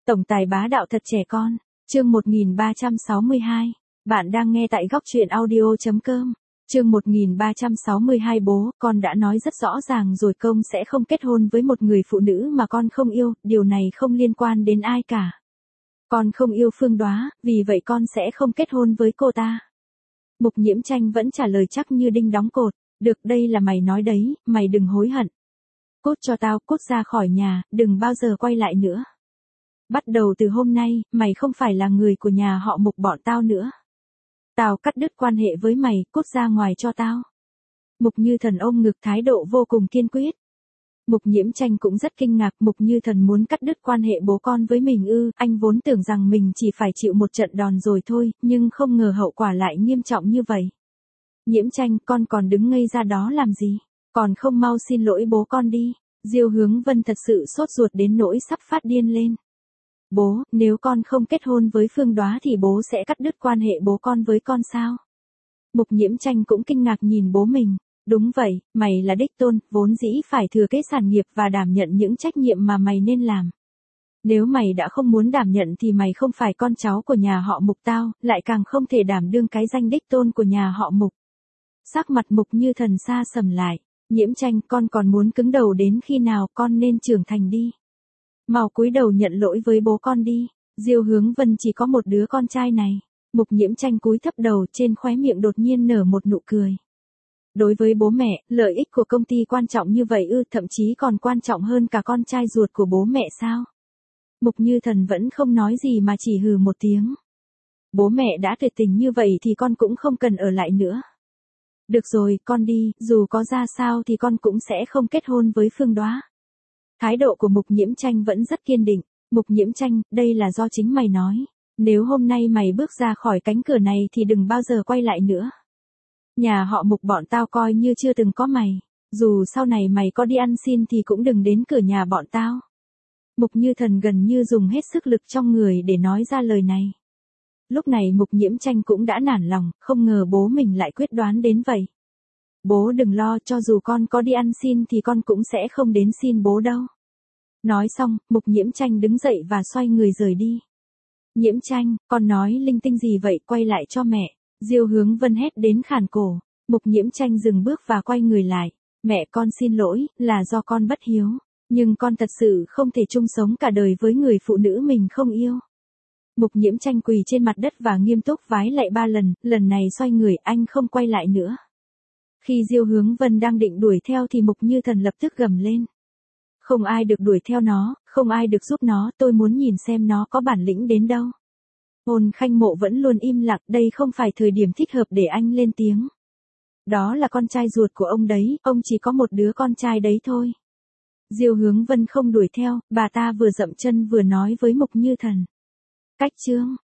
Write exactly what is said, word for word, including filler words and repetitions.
Tổng tài bá đạo thật trẻ con. Chương một nghìn ba trăm sáu mươi hai. Bạn đang nghe tại góc truyện audio chấm com. Chương một nghìn ba trăm sáu mươi hai. Bố, con đã nói rất rõ ràng rồi, công sẽ không kết hôn với một người phụ nữ mà con không yêu, điều này không liên quan đến ai cả. Con không yêu Phương Đoá, vì vậy con sẽ không kết hôn với cô ta. Mục Nhiễm Tranh vẫn trả lời chắc như đinh đóng cột. Được, đây là mày nói đấy, mày đừng hối hận. Cút cho tao, cút ra khỏi nhà, đừng bao giờ quay lại nữa. Bắt đầu từ hôm nay, mày không phải là người của nhà họ Mục bọn tao nữa. Tao cắt đứt quan hệ với mày, cút ra ngoài cho tao. Mục Như Thần ôm ngực, thái độ vô cùng kiên quyết. Mục Nhiễm Tranh cũng rất kinh ngạc, Mục Như Thần muốn cắt đứt quan hệ bố con với mình ư? Anh vốn tưởng rằng mình chỉ phải chịu một trận đòn rồi thôi, nhưng không ngờ hậu quả lại nghiêm trọng như vậy. Nhiễm Tranh, con còn đứng ngây ra đó làm gì? Còn không mau xin lỗi bố con đi. Diêu Hướng Vân thật sự sốt ruột đến nỗi sắp phát điên lên. Bố, nếu con không kết hôn với Phương Đoá thì bố sẽ cắt đứt quan hệ bố con với con sao? Mục Nhiễm Tranh cũng kinh ngạc nhìn bố mình. Đúng vậy, mày là đích tôn, vốn dĩ phải thừa kế sản nghiệp và đảm nhận những trách nhiệm mà mày nên làm. Nếu mày đã không muốn đảm nhận thì mày không phải con cháu của nhà họ Mục tao, lại càng không thể đảm đương cái danh đích tôn của nhà họ Mục. Sắc mặt Mục Như Thần sa sầm lại. Nhiễm Tranh, con còn muốn cứng đầu đến khi nào? Con nên trưởng thành đi. Mau cúi đầu nhận lỗi với bố con đi. Diêu Hướng Vân chỉ có một đứa con trai này. Mục Nhiễm Tranh cúi thấp đầu, trên khóe miệng đột nhiên nở một nụ cười. Đối với bố mẹ, lợi ích của công ty quan trọng như vậy ư? Thậm chí còn quan trọng hơn cả con trai ruột của bố mẹ sao? Mục Như Thần vẫn không nói gì mà chỉ hừ một tiếng. Bố mẹ đã tuyệt tình như vậy thì con cũng không cần ở lại nữa. Được rồi, con đi, dù có ra sao thì con cũng sẽ không kết hôn với Phương Đoá. Thái độ của Mục Nhiễm Tranh vẫn rất kiên định. Mục Nhiễm Tranh, đây là do chính mày nói. Nếu hôm nay mày bước ra khỏi cánh cửa này thì đừng bao giờ quay lại nữa. Nhà họ Mục bọn tao coi như chưa từng có mày. Dù sau này mày có đi ăn xin thì cũng đừng đến cửa nhà bọn tao. Mục Như Thần gần như dùng hết sức lực trong người để nói ra lời này. Lúc này Mục Nhiễm Tranh cũng đã nản lòng, không ngờ bố mình lại quyết đoán đến vậy. Bố đừng lo, cho dù con có đi ăn xin thì con cũng sẽ không đến xin bố đâu. Nói xong, Mục Nhiễm Tranh đứng dậy và xoay người rời đi. Nhiễm Tranh, con nói linh tinh gì vậy, quay lại cho mẹ. Diêu Hướng Vân hét đến khàn cổ. Mục Nhiễm Tranh dừng bước và quay người lại. Mẹ, con xin lỗi, là do con bất hiếu. Nhưng con thật sự không thể chung sống cả đời với người phụ nữ mình không yêu. Mục Nhiễm Tranh quỳ trên mặt đất và nghiêm túc vái lạy ba lần, lần này xoay người, anh không quay lại nữa. Khi Diêu Hướng Vân đang định đuổi theo thì Mục Như Thần lập tức gầm lên. Không ai được đuổi theo nó, không ai được giúp nó, tôi muốn nhìn xem nó có bản lĩnh đến đâu. Hồn Khanh Mộ vẫn luôn im lặng, đây không phải thời điểm thích hợp để anh lên tiếng. Đó là con trai ruột của ông đấy, ông chỉ có một đứa con trai đấy thôi. Diêu Hướng Vân không đuổi theo, bà ta vừa dậm chân vừa nói với Mục Như Thần. Cách chương.